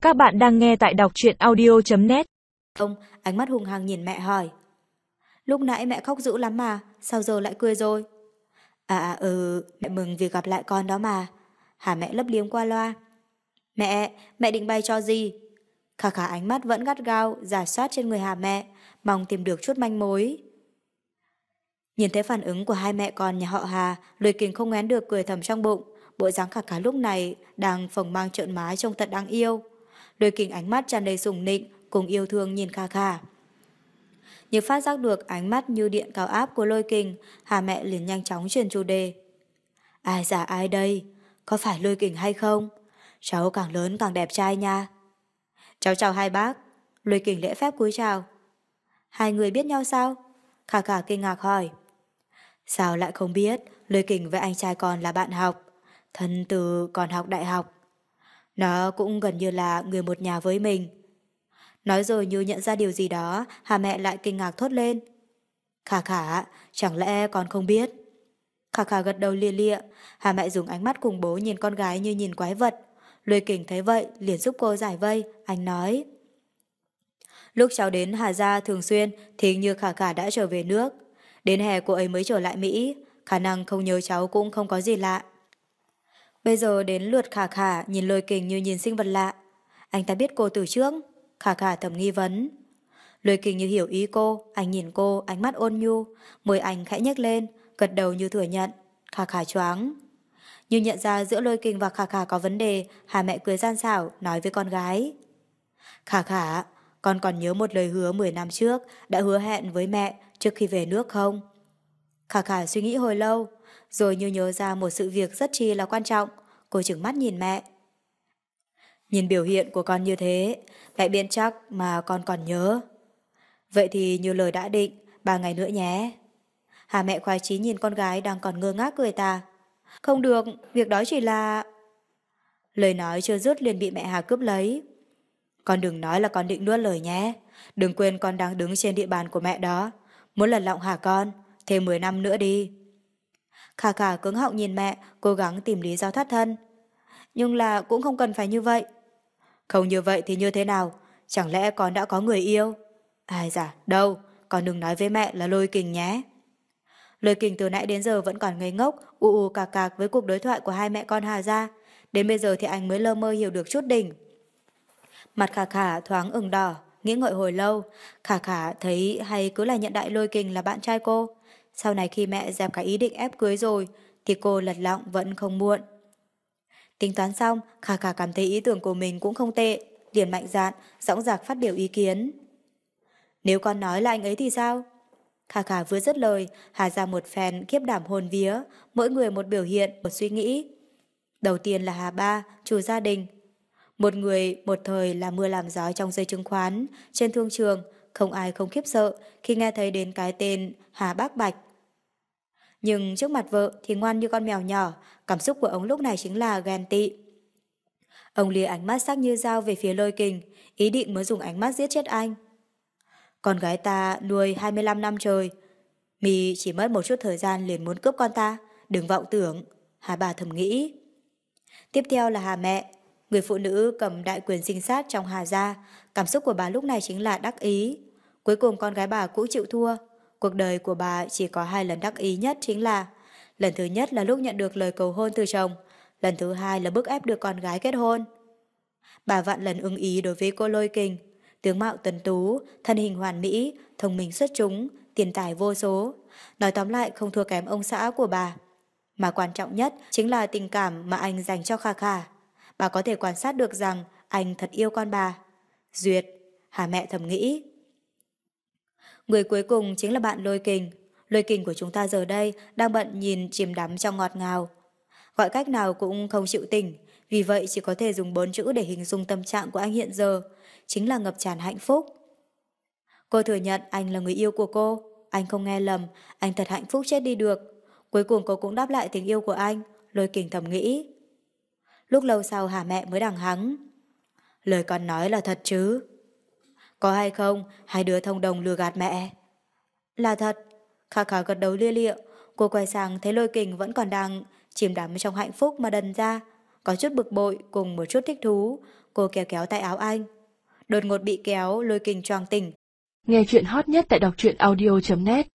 Các bạn đang nghe tại đọc truyện audio.net. Ông, ánh mắt hung hăng nhìn mẹ hỏi. Lúc nãy mẹ khóc dữ lắm mà, sao giờ lại cười rồi? Mẹ mừng vì gặp lại con đó mà. Hà mẹ lấp liếm qua loa. Mẹ định bay cho gì? Khả khả ánh mắt vẫn gắt gao, rà soát trên người Hà mẹ, mong tìm được chút manh mối. Nhìn thấy phản ứng của hai mẹ con nhà họ Hà, Lôi Kình không ngén được cười thầm trong bụng. Bộ dáng khả khả lúc này đang phồng mang trợn má trông thật đáng yêu. Lôi Kình ánh mắt tràn đầy sủng nịnh, cùng yêu thương nhìn khả khả. Nhưng phát giác được ánh mắt như điện cao áp của Lôi Kình, Hà mẹ liền nhanh chóng chuyển chủ đề. Ai già ai đây? Có phải Lôi Kình hay không? Cháu càng lớn càng đẹp trai nha. Cháu chào hai bác. Lôi Kình lễ phép cúi chào. Hai người biết nhau sao? Khả khả kinh ngạc hỏi. Sao lại không biết? Lôi Kình với anh trai con là bạn học, thân từ còn học đại học. Nó cũng gần như là người một nhà với mình. Nói rồi như nhận ra điều gì đó, Hà mẹ lại kinh ngạc thốt lên. Khả khả, chẳng lẽ con không biết? Khả khả gật đầu lia lịa. Hà mẹ dùng ánh mắt cùng bố nhìn con gái như nhìn quái vật. Lôi Kình thấy vậy liền giúp cô giải vây. Anh nói, lúc cháu đến Hà Gia thường xuyên thì như khả khả đã trở về nước. Đến hè cô ấy mới trở lại Mỹ, khả năng không nhớ cháu cũng không có gì lạ. Bây giờ đến lượt khả khả nhìn Lôi Kình như nhìn sinh vật lạ. Anh ta biết cô từ trước. Khả khả thầm nghi vấn. Lôi Kình như hiểu ý cô, anh nhìn cô, ánh mắt ôn nhu, môi anh khẽ nhếch lên, gật đầu như thừa nhận. Khả khả choáng. Như nhận ra giữa Lôi Kình và khả khả có vấn đề, Hà mẹ cười gian xảo, nói với con gái. Khả khả, con còn nhớ một lời hứa 10 năm trước đã hứa hẹn với mẹ trước khi về nước không? Khả khả suy nghĩ hồi lâu, rồi như nhớ ra một sự việc rất chi là quan trọng. Cô trừng mắt nhìn mẹ. Nhìn biểu hiện của con như thế, mẹ biết chắc mà con còn nhớ. Vậy thì như lời đã định, 3 ngày nữa nhé. Hà mẹ khoái chí nhìn con gái đang còn ngơ ngác cười tà. Không được, việc đó chỉ là... Lời nói chưa dứt liền bị mẹ Hà cướp lấy. Con đừng nói là con định nuốt lời nhé. Đừng quên con đang đứng trên địa bàn của mẹ đó. Muốn lật lọng hả con? Thêm 10 năm nữa đi. Khả khả cứng họng nhìn mẹ, cố gắng tìm lý do thoát thân. Nhưng là cũng không cần phải như vậy. Không như vậy thì như thế nào? Chẳng lẽ con đã có người yêu? Ai dạ, đâu, con đừng nói với mẹ là Lôi Kình nhé. Lôi Kình từ nãy đến giờ vẫn còn ngây ngốc, cạc cạc với cuộc đối thoại của hai mẹ con Hà Gia. Đến bây giờ thì anh mới lơ mơ hiểu được chút đỉnh. Mặt khả khả thoáng ửng đỏ, nghĩ ngợi hồi lâu. Khả khả thấy hay cứ là nhận đại Lôi Kình là bạn trai cô. Sau này khi mẹ dẹp cả ý định ép cưới rồi, thì cô lật lọng vẫn không muộn. Tính toán xong, khả khả cảm thấy ý tưởng của mình cũng không tệ, liền mạnh dạn, dõng dạc phát biểu ý kiến. Nếu con nói là anh ấy thì sao? Khả khả vừa dứt lời, Hà ra một phen khiếp đảm hồn vía, mỗi người một biểu hiện, một suy nghĩ. Đầu tiên là Hà Ba, chủ gia đình. Một người một thời là mưa làm gió trong dây chứng khoán, trên thương trường, không ai không khiếp sợ khi nghe thấy đến cái tên Hà Bác Bạch. Nhưng trước mặt vợ thì ngoan như con mèo nhỏ, cảm xúc của ông lúc này chính là ghen tị. Ông lìa ánh mắt sắc như dao về phía Lôi Kình, ý định mới dùng ánh mắt giết chết anh. Con gái ta nuôi 25 năm trời, mì chỉ mất một chút thời gian liền muốn cướp con ta, đừng vọng tưởng, Hà bà thầm nghĩ. Tiếp theo là Hà mẹ, người phụ nữ cầm đại quyền sinh sát trong Hà gia, cảm xúc của bà lúc này chính là đắc ý. Cuối cùng con gái bà cũng chịu thua. Cuộc đời của bà chỉ có 2 lần đắc ý nhất chính là lần thứ nhất là lúc nhận được lời cầu hôn từ chồng, lần thứ hai là bức ép được con gái kết hôn. Bà vạn lần ưng ý đối với cô Lôi Kình, tướng mạo tuấn tú, thân hình hoàn mỹ, thông minh xuất chúng, tiền tài vô số. Nói tóm lại không thua kém ông xã của bà. Mà quan trọng nhất chính là tình cảm mà anh dành cho Khả Khả. Bà có thể quan sát được rằng anh thật yêu con bà. Duyệt, Hà mẹ thầm nghĩ. Người cuối cùng chính là bạn Lôi Kình. Lôi Kình của chúng ta giờ đây đang bận nhìn chìm đắm trong ngọt ngào. Gọi cách nào cũng không chịu tỉnh, vì vậy chỉ có thể dùng 4 chữ để hình dung tâm trạng của anh hiện giờ, chính là ngập tràn hạnh phúc. Cô thừa nhận anh là người yêu của cô, anh không nghe lầm, anh thật hạnh phúc chết đi được. Cuối cùng cô cũng đáp lại tình yêu của anh, Lôi Kình thầm nghĩ. Lúc lâu sau Hà mẹ mới đằng hắng. Lời con nói là thật chứ? Có hay không, hai đứa thông đồng lừa gạt mẹ? Là thật. Khả khả gật đầu lia lịa. Cô quay sang thấy Lôi Kình vẫn còn đang chìm đắm trong hạnh phúc mà đần ra, có chút bực bội cùng một chút thích thú. Cô kéo kéo tay áo anh. Đột ngột bị kéo, Lôi Kình choàng tỉnh. Nghe chuyện hot nhất tại đọc truyện audio.net